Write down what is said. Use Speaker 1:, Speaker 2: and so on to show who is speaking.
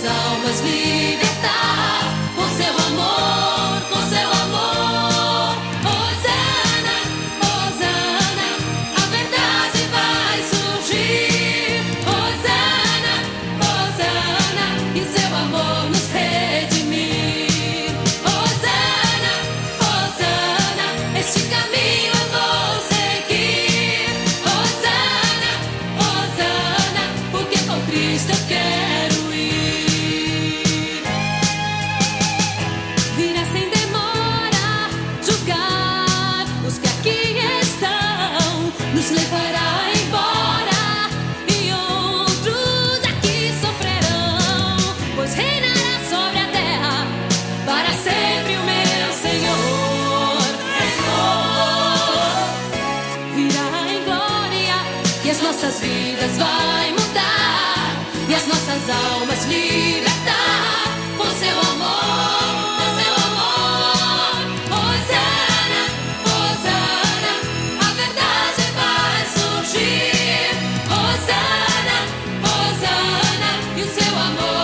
Speaker 1: almas libertar com seu amor, com seu amor. Hosana, Hosana, a verdade vai surgir. Hosana, Hosana, e seu amor nos redimir. Hosana, Hosana, este caminho eu vou seguir. Hosana, Hosana, porque com Cristo eu quero ir. Virá sem demora julgar os que aqui estão, nos levará embora e outros aqui sofrerão, pois reinará sobre a terra para sempre o meu Senhor. Virá em glória e as nossas vidas vai mudar e as nossas almas libertar com seu amor, com seu amor. Hosana, Hosana, a verdade vai surgir. Hosana, Hosana, e o seu amor